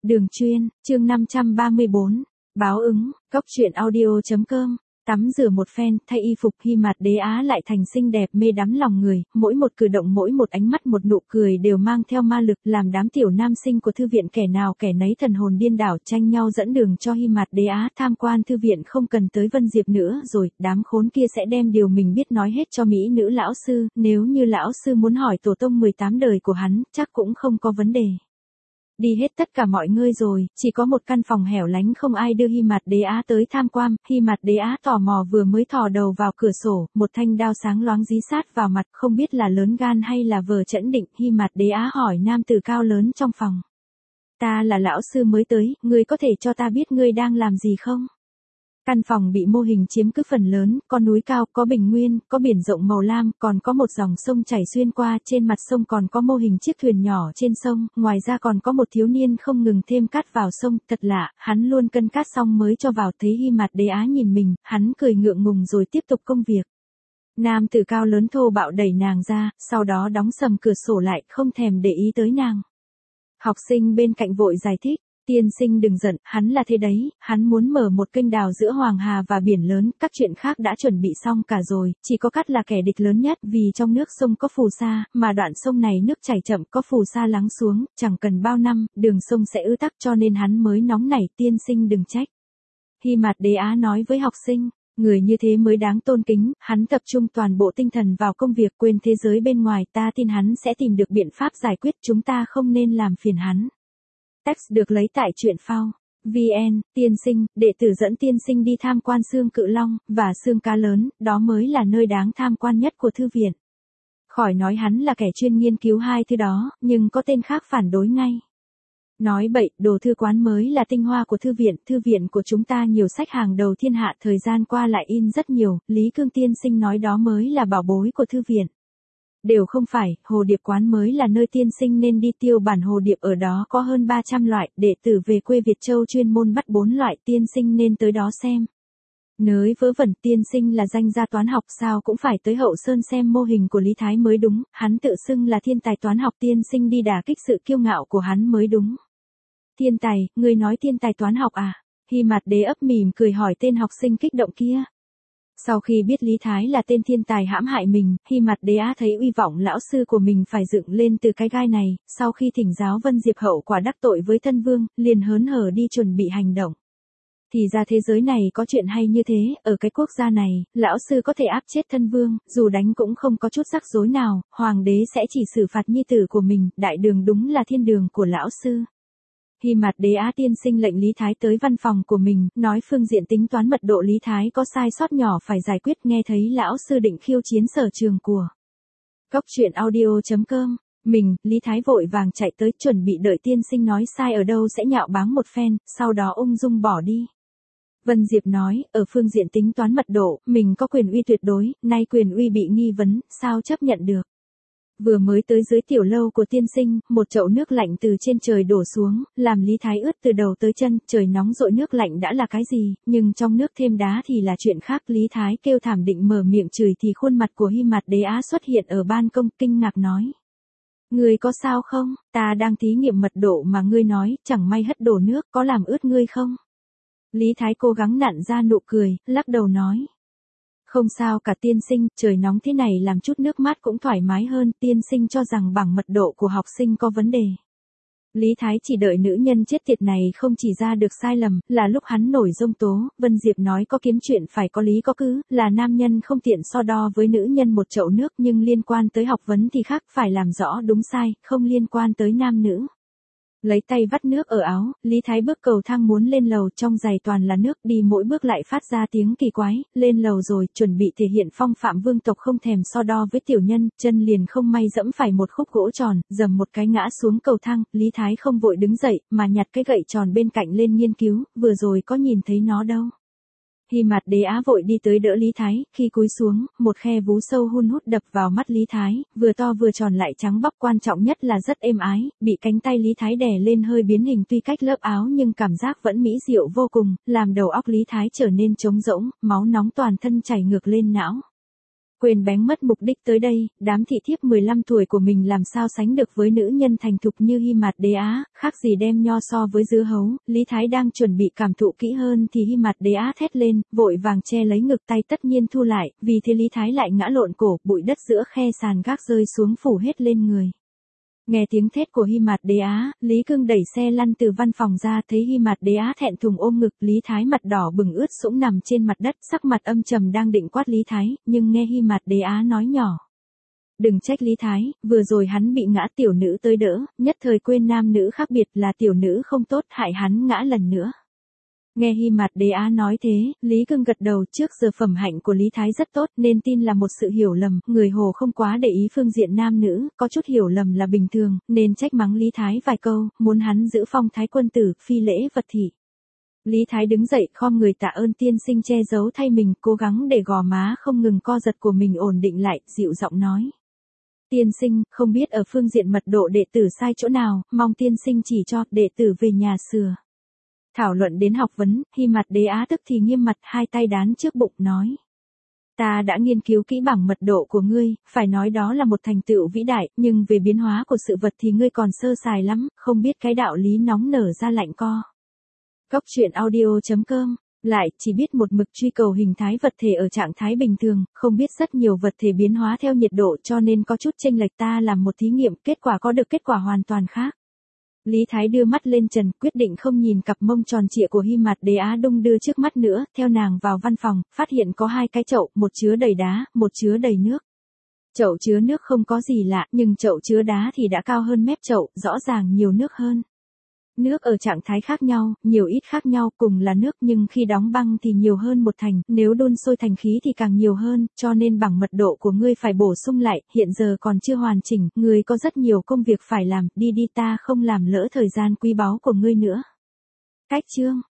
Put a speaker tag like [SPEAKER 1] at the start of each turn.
[SPEAKER 1] Đường Chuyên, chương 534, báo ứng, cóc truyện audio.com. Tắm rửa một phen, thay y phục, Hy Mạt Đế Á lại thành xinh đẹp mê đắm lòng người, mỗi một cử động, mỗi một ánh mắt, một nụ cười đều mang theo ma lực, làm đám tiểu nam sinh của thư viện kẻ nào kẻ nấy thần hồn điên đảo, tranh nhau dẫn đường cho Hy Mạt Đế Á tham quan thư viện. Không cần tới Vân Diệp nữa rồi, đám khốn kia sẽ đem điều mình biết nói hết cho mỹ nữ lão sư, nếu như lão sư muốn hỏi tổ tông 18 đời của hắn, chắc cũng không có vấn đề. Đi hết tất cả mọi người rồi, chỉ có một căn phòng hẻo lánh không ai đưa Hy Mạt Đế Á tới tham quan. Hy Mạt Đế Á tò mò vừa mới thò đầu vào cửa sổ, một thanh đao sáng loáng dí sát vào mặt, không biết là lớn gan hay là vờ chẫn định. Hy Mạt Đế Á hỏi nam tử cao lớn trong phòng. Ta là lão sư mới tới, ngươi có thể cho ta biết ngươi đang làm gì không? Căn phòng bị mô hình chiếm cứ phần lớn, có núi cao, có bình nguyên, có biển rộng màu lam, còn có một dòng sông chảy xuyên qua, trên mặt sông còn có mô hình chiếc thuyền nhỏ trên sông, ngoài ra còn có một thiếu niên không ngừng thêm cát vào sông, thật lạ, hắn luôn cân cát xong mới cho vào. Thấy Hy Mạt Đế Á nhìn mình, hắn cười ngượng ngùng rồi tiếp tục công việc. Nam tử cao lớn thô bạo đẩy nàng ra, sau đó đóng sầm cửa sổ lại, không thèm để ý tới nàng. Học sinh bên cạnh vội giải thích. Tiên sinh đừng giận, hắn là thế đấy, hắn muốn mở một kênh đào giữa Hoàng Hà và biển lớn, các chuyện khác đã chuẩn bị xong cả rồi, chỉ có cát là kẻ địch lớn nhất, vì trong nước sông có phù sa, mà đoạn sông này nước chảy chậm, có phù sa lắng xuống, chẳng cần bao năm, đường sông sẽ ứ tắc, cho nên hắn mới nóng nảy. Tiên sinh đừng trách. Hy Mạt Đế Á nói với học sinh, người như thế mới đáng tôn kính, hắn tập trung toàn bộ tinh thần vào công việc, quên thế giới bên ngoài, ta tin hắn sẽ tìm được biện pháp giải quyết, chúng ta không nên làm phiền hắn. Text được lấy tại truyện phao. VN, tiên sinh, đệ tử dẫn tiên sinh đi tham quan xương cự long, và xương cá lớn, đó mới là nơi đáng tham quan nhất của thư viện. Khỏi nói hắn là kẻ chuyên nghiên cứu hai thứ đó, nhưng có tên khác phản đối ngay. Nói bậy, đồ thư quán mới là tinh hoa của thư viện của chúng ta nhiều sách hàng đầu thiên hạ, thời gian qua lại in rất nhiều, Lý Cương tiên sinh nói đó mới là bảo bối của thư viện. Đều không phải, hồ điệp quán mới là nơi tiên sinh nên đi, tiêu bản hồ điệp ở đó có hơn 300 loại, đệ tử về quê Việt Châu chuyên môn bắt 4 loại, tiên sinh nên tới đó xem. Nới vớ vẩn, tiên sinh là danh gia toán học sao cũng phải tới Hậu Sơn xem mô hình của Lý Thái mới đúng, hắn tự xưng là thiên tài toán học, tiên sinh đi đả kích sự kiêu ngạo của hắn mới đúng. Thiên tài, ngươi nói thiên tài toán học à? Hy Mạt Đế ấp mỉm cười hỏi tên học sinh kích động kia. Sau khi biết Lý Thái là tên thiên tài hãm hại mình, Hy Mạt Đế Á thấy uy vọng lão sư của mình phải dựng lên từ cái gai này, sau khi thỉnh giáo Vân Diệp hậu quả đắc tội với thân vương, liền hớn hở đi chuẩn bị hành động. Thì ra thế giới này có chuyện hay như thế, ở cái quốc gia này, lão sư có thể áp chết thân vương, dù đánh cũng không có chút rắc rối nào, hoàng đế sẽ chỉ xử phạt nhi tử của mình, đại đường đúng là thiên đường của lão sư. Hy Mạt Đế Á tiên sinh lệnh Lý Thái tới văn phòng của mình, nói phương diện tính toán mật độ Lý Thái có sai sót nhỏ phải giải quyết, nghe thấy lão sư định khiêu chiến sở trường của cóc truyện audio.com. Lý Thái vội vàng chạy tới chuẩn bị đợi tiên sinh nói sai ở đâu sẽ nhạo báng một phen, sau đó ung dung bỏ đi. Vân Diệp nói, ở phương diện tính toán mật độ, mình có quyền uy tuyệt đối, nay quyền uy bị nghi vấn, sao chấp nhận được. Vừa mới tới dưới tiểu lâu của tiên sinh, một chậu nước lạnh từ trên trời đổ xuống, làm Lý Thái ướt từ đầu tới chân, trời nóng rội nước lạnh đã là cái gì, nhưng trong nước thêm đá thì là chuyện khác. Lý Thái kêu thảm định mở miệng chửi thì khuôn mặt của Hy Mạt Đế Á xuất hiện ở ban công, kinh ngạc nói. Ngươi có sao không, ta đang thí nghiệm mật độ mà ngươi nói, chẳng may hất đổ nước, có làm ướt ngươi không? Lý Thái cố gắng nặn ra nụ cười, lắc đầu nói. Không sao cả tiên sinh, trời nóng thế này làm chút nước mát cũng thoải mái hơn, tiên sinh cho rằng bảng mật độ của học sinh có vấn đề. Lý Thái chỉ đợi nữ nhân chết tiệt này không chỉ ra được sai lầm, là lúc hắn nổi giông tố, Vân Diệp nói có kiếm chuyện phải có lý có cứ, là nam nhân không tiện so đo với nữ nhân một chậu nước, nhưng liên quan tới học vấn thì khác, phải làm rõ đúng sai, không liên quan tới nam nữ. Lấy tay vắt nước ở áo, Lý Thái bước cầu thang muốn lên lầu, trong giày toàn là nước, đi mỗi bước lại phát ra tiếng kỳ quái, lên lầu rồi, chuẩn bị thể hiện phong phạm vương tộc không thèm so đo với tiểu nhân, chân liền không may dẫm phải một khúc gỗ tròn, dầm một cái ngã xuống cầu thang, Lý Thái không vội đứng dậy, mà nhặt cái gậy tròn bên cạnh lên nghiên cứu, vừa rồi có nhìn thấy nó đâu. Hy Mạt Đế Á vội đi tới đỡ Lý Thái, khi cúi xuống, một khe vú sâu hun hút đập vào mắt Lý Thái, vừa to vừa tròn lại trắng bóc, quan trọng nhất là rất êm ái, bị cánh tay Lý Thái đè lên hơi biến hình, tuy cách lớp áo nhưng cảm giác vẫn mỹ diệu vô cùng, làm đầu óc Lý Thái trở nên trống rỗng, máu nóng toàn thân chảy ngược lên não. quên bén mất mục đích tới đây, đám thị thiếp 15 tuổi của mình làm sao sánh được với nữ nhân thành thục như Hy Mạt Đế Á, khác gì đem nho so với dưa hấu. Lý Thái đang chuẩn bị cảm thụ kỹ hơn thì Hy Mạt Đế Á thét lên, vội vàng che lấy ngực, tay tất nhiên thu lại, vì thế Lý Thái lại ngã lộn cổ, bụi đất giữa khe sàn gác rơi xuống phủ hết lên người. Nghe tiếng thét của Hy Mạt Đế Á, Lý Cương đẩy xe lăn từ văn phòng ra, thấy Hy Mạt Đế Á thẹn thùng ôm ngực, Lý Thái mặt đỏ bừng ướt sũng nằm trên mặt đất, sắc mặt âm trầm đang định quát Lý Thái, nhưng nghe Hy Mạt Đế Á nói nhỏ. Đừng trách Lý Thái, vừa rồi hắn bị ngã, tiểu nữ tới đỡ, nhất thời quên nam nữ khác biệt, là tiểu nữ không tốt, hại hắn ngã lần nữa. Nghe Hy Mạt Đế Á nói thế, Lý Cương gật đầu, trước giờ phẩm hạnh của Lý Thái rất tốt nên tin là một sự hiểu lầm, người Hồ không quá để ý phương diện nam nữ, có chút hiểu lầm là bình thường, nên trách mắng Lý Thái vài câu, muốn hắn giữ phong thái quân tử, phi lễ vật thị. Lý Thái đứng dậy, khom người tạ ơn tiên sinh che giấu thay mình, cố gắng để gò má không ngừng co giật của mình ổn định lại, dịu giọng nói. Tiên sinh, không biết ở phương diện mật độ đệ tử sai chỗ nào, mong tiên sinh chỉ cho, đệ tử về nhà sửa. Thảo luận đến học vấn, Hy Mạt Đế Á tức thì nghiêm mặt, hai tay đán trước bụng, nói. Ta đã nghiên cứu kỹ bảng mật độ của ngươi, phải nói đó là một thành tựu vĩ đại, nhưng về biến hóa của sự vật thì ngươi còn sơ sài lắm, không biết cái đạo lý nóng nở ra lạnh co. Cốc truyện audio.com, lại chỉ biết một mực truy cầu hình thái vật thể ở trạng thái bình thường, không biết rất nhiều vật thể biến hóa theo nhiệt độ cho nên có chút chênh lệch, ta làm một thí nghiệm, kết quả có được kết quả hoàn toàn khác. Lý Thái đưa mắt lên trần, quyết định không nhìn cặp mông tròn trịa của Hy Mạt Đế Á đung đưa trước mắt nữa, theo nàng vào văn phòng, phát hiện có hai cái chậu, một chứa đầy đá, một chứa đầy nước. Chậu chứa nước không có gì lạ, nhưng chậu chứa đá thì đã cao hơn mép chậu, rõ ràng nhiều nước hơn. Nước ở trạng thái khác nhau, nhiều ít khác nhau, cùng là nước nhưng khi đóng băng thì nhiều hơn một thành, nếu đun sôi thành khí thì càng nhiều hơn, cho nên bảng mật độ của ngươi phải bổ sung lại, hiện giờ còn chưa hoàn chỉnh, ngươi có rất nhiều công việc phải làm, đi ta không làm lỡ thời gian quý báu của ngươi nữa. Cách chương